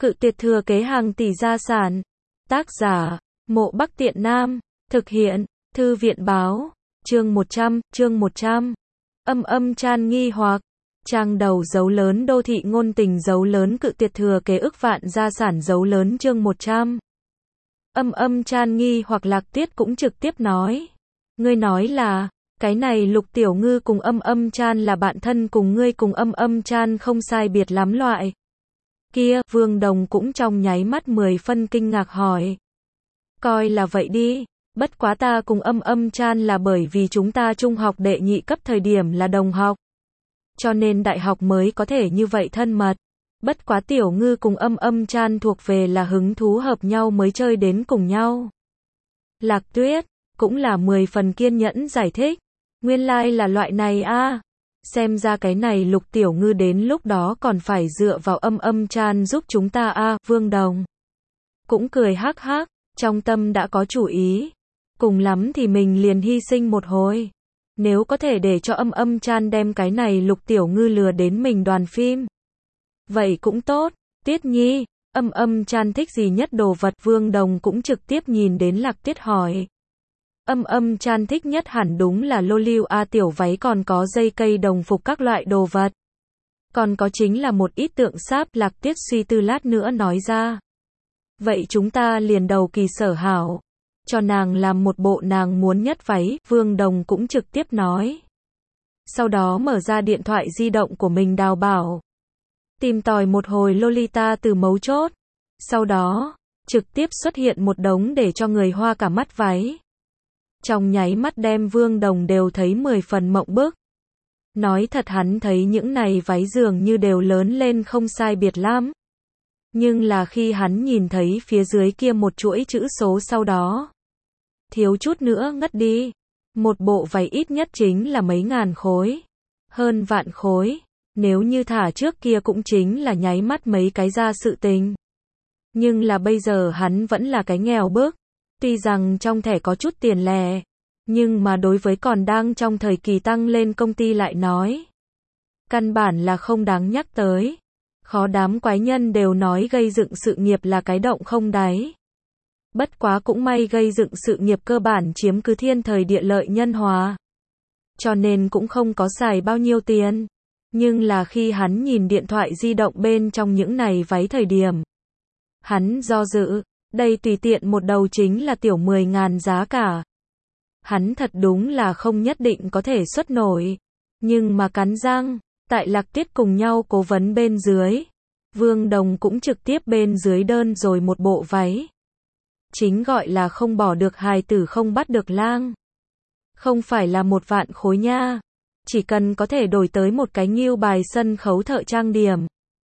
Cự tuyệt thừa kế hàng tỷ gia sản. Tác giả, Mộ Bắc Tiện Nam. Thực hiện, Thư viện báo. Chương 100. Chan nghi hoặc. Trang đầu dấu lớn đô thị ngôn tình dấu lớn cự tuyệt thừa kế ức vạn gia sản dấu lớn chương 100. Chan nghi hoặc Lạc Tuyết cũng trực tiếp nói. Ngươi nói là, cái này Lục Tiểu Ngư cùng Chan là bạn thân cùng ngươi cùng Chan không sai biệt lắm loại. Kia, Vương Đồng cũng trong nháy mắt 10 phân kinh ngạc hỏi. Coi là vậy đi, bất quá ta cùng Chan là bởi vì chúng ta trung học đệ nhị cấp thời điểm là đồng học. Cho nên đại học mới có thể như vậy thân mật. Bất quá Tiểu Ngư cùng Chan thuộc về là hứng thú hợp nhau mới chơi đến cùng nhau. Lạc Tuyết, cũng là 10 phần kiên nhẫn giải thích. Nguyên lai là loại này a. Xem ra cái này Lục Tiểu Ngư đến lúc đó còn phải dựa vào Chan giúp chúng ta a. Vương Đồng cũng cười hắc hắc, trong tâm đã có chủ ý. Cùng lắm thì mình liền hy sinh một hồi. Nếu có thể để cho Chan đem cái này Lục Tiểu Ngư lừa đến mình đoàn phim. Vậy cũng tốt. Tuyết Nhi, Chan thích gì nhất đồ vật? Vương Đồng cũng trực tiếp nhìn đến Lạc Tuyết hỏi. Chan thích nhất hẳn đúng là lô liu a tiểu váy còn có dây cây đồng phục các loại đồ vật. Còn có chính là một ít tượng sáp. Lạc Tuyết suy tư lát nữa nói ra. Vậy chúng ta liền đầu kỳ Sở hảo. Cho nàng làm một bộ nàng muốn nhất váy. Vương Đồng cũng trực tiếp nói. Sau đó mở ra điện thoại di động của mình đào bảo. Tìm tòi một hồi Lolita từ mấu chốt. Sau đó, trực tiếp xuất hiện một đống để cho người hoa cả mắt váy. Trong nháy mắt đem Vương Đồng đều thấy 10 phần mộng bức. Nói thật hắn thấy những này váy dường như đều lớn lên không sai biệt lắm. Nhưng là khi hắn nhìn thấy phía dưới kia một chuỗi chữ số sau đó. Thiếu chút nữa ngất đi. Một bộ váy ít nhất chính là mấy ngàn khối. Hơn vạn khối. Nếu như thả trước kia cũng chính là nháy mắt mấy cái ra sự tình. Nhưng là bây giờ hắn vẫn là cái nghèo bức. Tuy rằng trong thẻ có chút tiền lẻ, nhưng mà đối với còn đang trong thời kỳ tăng lên công ty lại nói. Căn bản là không đáng nhắc tới. Khó đám quái nhân đều nói gây dựng sự nghiệp là cái động không đáy. Bất quá cũng may gây dựng sự nghiệp cơ bản chiếm cứ thiên thời địa lợi nhân hòa. Cho nên cũng không có xài bao nhiêu tiền. Nhưng là khi hắn nhìn điện thoại di động bên trong những này váy thời điểm. Hắn do dự. Đây tùy tiện một đầu chính là tiểu 10.000 giá cả. Hắn thật đúng là không nhất định có thể xuất nổi. Nhưng mà cắn răng, tại Lạc Tuyết cùng nhau cố vấn bên dưới. Vương Đồng cũng trực tiếp bên dưới đơn rồi một bộ váy. Chính gọi là không bỏ được hài tử không bắt được lang. Không phải là 1 vạn khối nha. Chỉ cần có thể đổi tới một cái nghiêu bài sân khấu thợ trang điểm.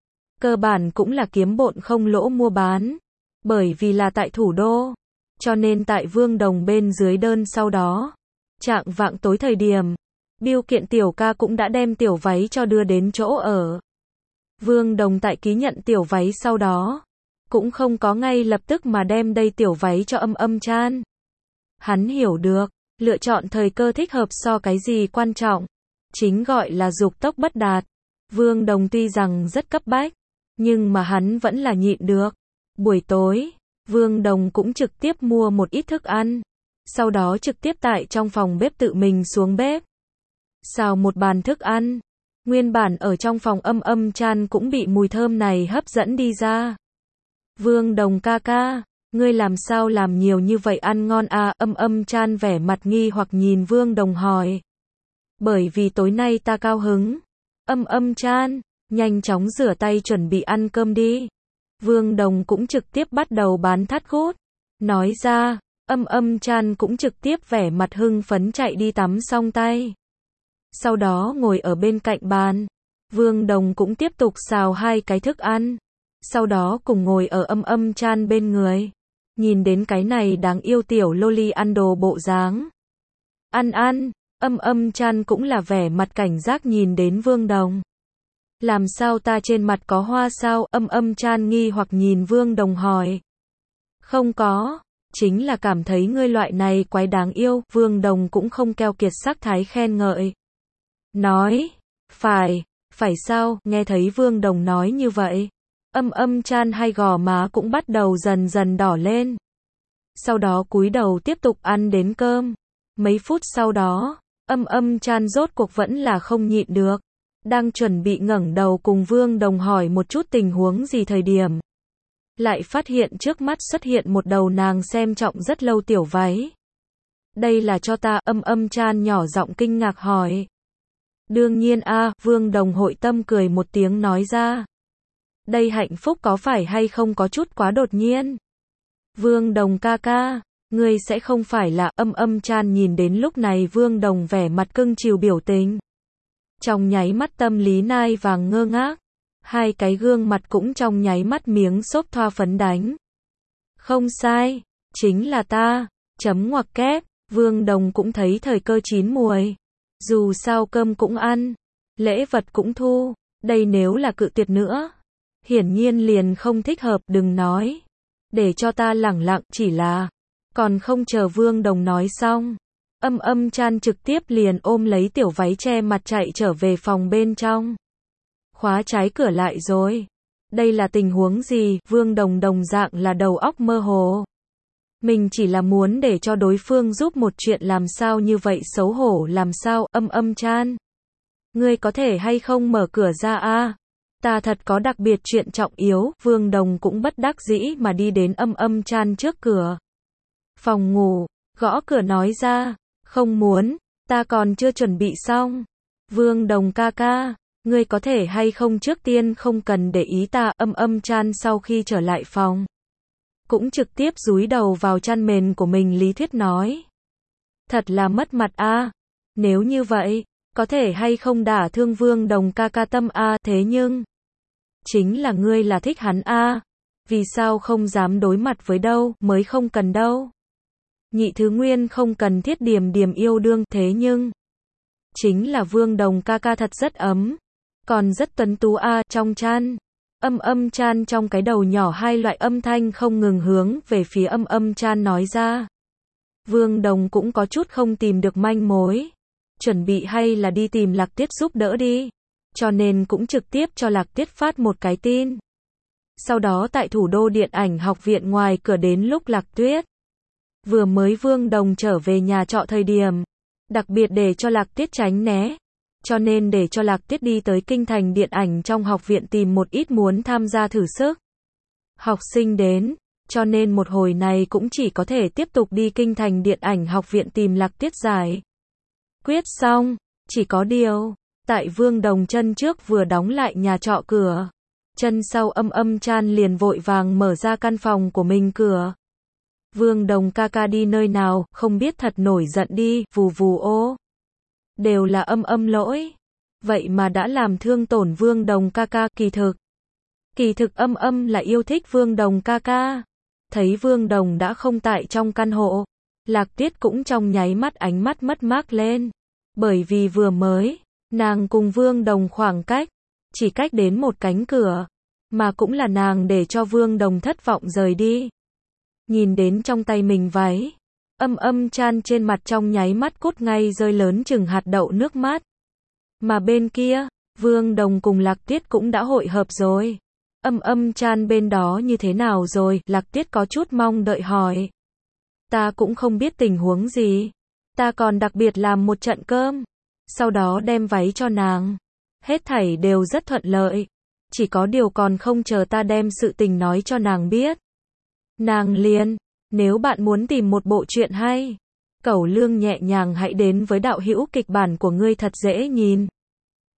Cơ bản cũng là kiếm bộn không lỗ mua bán. Bởi vì là tại thủ đô, cho nên tại Vương Đồng bên dưới đơn sau đó, chạng vạng tối thời điểm, biêu kiện tiểu ca cũng đã đem tiểu váy cho đưa đến chỗ ở. Vương Đồng tại ký nhận tiểu váy sau đó, cũng không có ngay lập tức mà đem đây tiểu váy cho Chan. Hắn hiểu được, lựa chọn thời cơ thích hợp so cái gì quan trọng, chính gọi là dục tốc bất đạt. Vương Đồng tuy rằng rất cấp bách, nhưng mà hắn vẫn là nhịn được. Buổi tối, Vương Đồng cũng trực tiếp mua một ít thức ăn. Sau đó trực tiếp tại trong phòng bếp tự mình xuống bếp. Xào một bàn thức ăn. Nguyên bản ở trong phòng Chan cũng bị mùi thơm này hấp dẫn đi ra. Vương Đồng ca ca, ngươi làm sao làm nhiều như vậy ăn ngon à? Chan vẻ mặt nghi hoặc nhìn Vương Đồng hỏi. Bởi vì tối nay ta cao hứng. Chan, nhanh chóng rửa tay chuẩn bị ăn cơm đi. Vương Đồng cũng trực tiếp bắt đầu bán thắt gút. Nói ra, Chan cũng trực tiếp vẻ mặt hưng phấn chạy đi tắm xong tay. Sau đó ngồi ở bên cạnh bàn. Vương Đồng cũng tiếp tục xào 2 cái thức ăn. Sau đó cùng ngồi ở Chan bên người. Nhìn đến cái này đáng yêu tiểu loli ăn đồ bộ dáng. Ăn. Chan cũng là vẻ mặt cảnh giác nhìn đến Vương Đồng. Làm sao ta trên mặt có hoa sao? Chan nghi hoặc nhìn Vương Đồng hỏi. Không có, chính là cảm thấy ngươi loại này quái đáng yêu. Vương Đồng cũng không keo kiệt sắc thái khen ngợi. Nói, phải sao? Nghe thấy Vương Đồng nói như vậy. Chan hai gò má cũng bắt đầu dần dần đỏ lên. Sau đó cúi đầu tiếp tục ăn đến cơm. Mấy phút sau đó, Chan rốt cuộc vẫn là không nhịn được. Đang chuẩn bị ngẩng đầu cùng Vương Đồng hỏi một chút tình huống gì thời điểm. Lại phát hiện trước mắt xuất hiện một đầu nàng xem trọng rất lâu tiểu váy. Đây là cho ta, Chan nhỏ giọng kinh ngạc hỏi. Đương nhiên a, Vương Đồng hội tâm cười một tiếng nói ra. Đây hạnh phúc có phải hay không có chút quá đột nhiên. Vương Đồng ca ca, ngươi sẽ không phải là, Chan nhìn đến lúc này Vương Đồng vẻ mặt cưng chiều biểu tình. Trong nháy mắt tâm lý nai vàng ngơ ngác. Hai cái gương mặt cũng trong nháy mắt miếng xốp thoa phấn đánh. Không sai, chính là ta, chấm ngoặc kép, Vương Đồng cũng thấy thời cơ chín muồi. Dù sao cơm cũng ăn, lễ vật cũng thu, đây nếu là cự tuyệt nữa. Hiển nhiên liền không thích hợp, đừng nói. Để cho ta lẳng lặng, chỉ là, còn không chờ Vương Đồng nói xong. Chan trực tiếp liền ôm lấy tiểu váy che mặt chạy trở về phòng bên trong. Khóa trái cửa lại rồi. Đây là tình huống gì? Vương Đồng đồng dạng là đầu óc mơ hồ. Mình chỉ là muốn để cho đối phương giúp một chuyện làm sao như vậy xấu hổ làm sao, Chan. Ngươi có thể hay không mở cửa ra a? Ta thật có đặc biệt chuyện trọng yếu, Vương Đồng cũng bất đắc dĩ mà đi đến Chan trước cửa. Phòng ngủ, gõ cửa nói ra, không muốn, ta còn chưa chuẩn bị xong. Vương Đồng ca ca, ngươi có thể hay không trước tiên không cần để ý ta, Chan sau khi trở lại phòng. Cũng trực tiếp dúi đầu vào chăn mền của mình lý thuyết nói. Thật là mất mặt a. Nếu như vậy, có thể hay không đả thương Vương Đồng ca ca tâm a, thế nhưng chính là ngươi là thích hắn a. Vì sao không dám đối mặt với đâu, mới không cần đâu. Nhị thứ nguyên không cần thiết điềm điềm yêu đương, thế nhưng chính là Vương Đồng ca ca thật rất ấm, còn rất tuấn tú a, trong chăn. Chan trong cái đầu nhỏ hai loại âm thanh không ngừng hướng về phía Chan nói ra. Vương Đồng cũng có chút không tìm được manh mối. Chuẩn bị hay là đi tìm Lạc Tuyết giúp đỡ đi. Cho nên cũng trực tiếp cho Lạc Tuyết phát một cái tin. Sau đó tại thủ đô điện ảnh học viện ngoài cửa đến lúc Lạc Tuyết vừa mới Vương Đồng trở về nhà trọ thời điểm, đặc biệt để cho Lạc Tuyết tránh né. Cho nên để cho Lạc Tuyết đi tới kinh thành điện ảnh trong học viện tìm một ít muốn tham gia thử sức học sinh đến, cho nên một hồi này cũng chỉ có thể tiếp tục đi kinh thành điện ảnh học viện tìm Lạc Tuyết giải quyết xong. Chỉ có điều, tại Vương Đồng chân trước vừa đóng lại nhà trọ cửa, chân sau Chan liền vội vàng mở ra căn phòng của mình cửa. Vương Đồng ca ca đi nơi nào, không biết thật nổi giận đi, vù vù ô. Đều là lỗi. Vậy mà đã làm thương tổn Vương Đồng ca ca, kỳ thực là yêu thích Vương Đồng ca ca. Thấy Vương Đồng đã không tại trong căn hộ, Lạc Tuyết cũng trong nháy mắt ánh mắt mất mát lên. Bởi vì vừa mới, nàng cùng Vương Đồng khoảng cách, chỉ cách đến một cánh cửa, mà cũng là nàng để cho Vương Đồng thất vọng rời đi. Nhìn đến trong tay mình váy, Chan trên mặt trong nháy mắt cốt ngay rơi lớn chừng hạt đậu nước mắt. Mà bên kia, Vương Đồng cùng Lạc Tuyết cũng đã hội hợp rồi. Chan bên đó như thế nào rồi? Lạc Tuyết có chút mong đợi hỏi. Ta cũng không biết tình huống gì. Ta còn đặc biệt làm một trận cơm. Sau đó đem váy cho nàng. Hết thảy đều rất thuận lợi. Chỉ có điều còn không chờ ta đem sự tình nói cho nàng biết. Nàng liền, nếu bạn muốn tìm một bộ truyện hay, cẩu lương nhẹ nhàng hãy đến với đạo hữu kịch bản của ngươi thật dễ nhìn.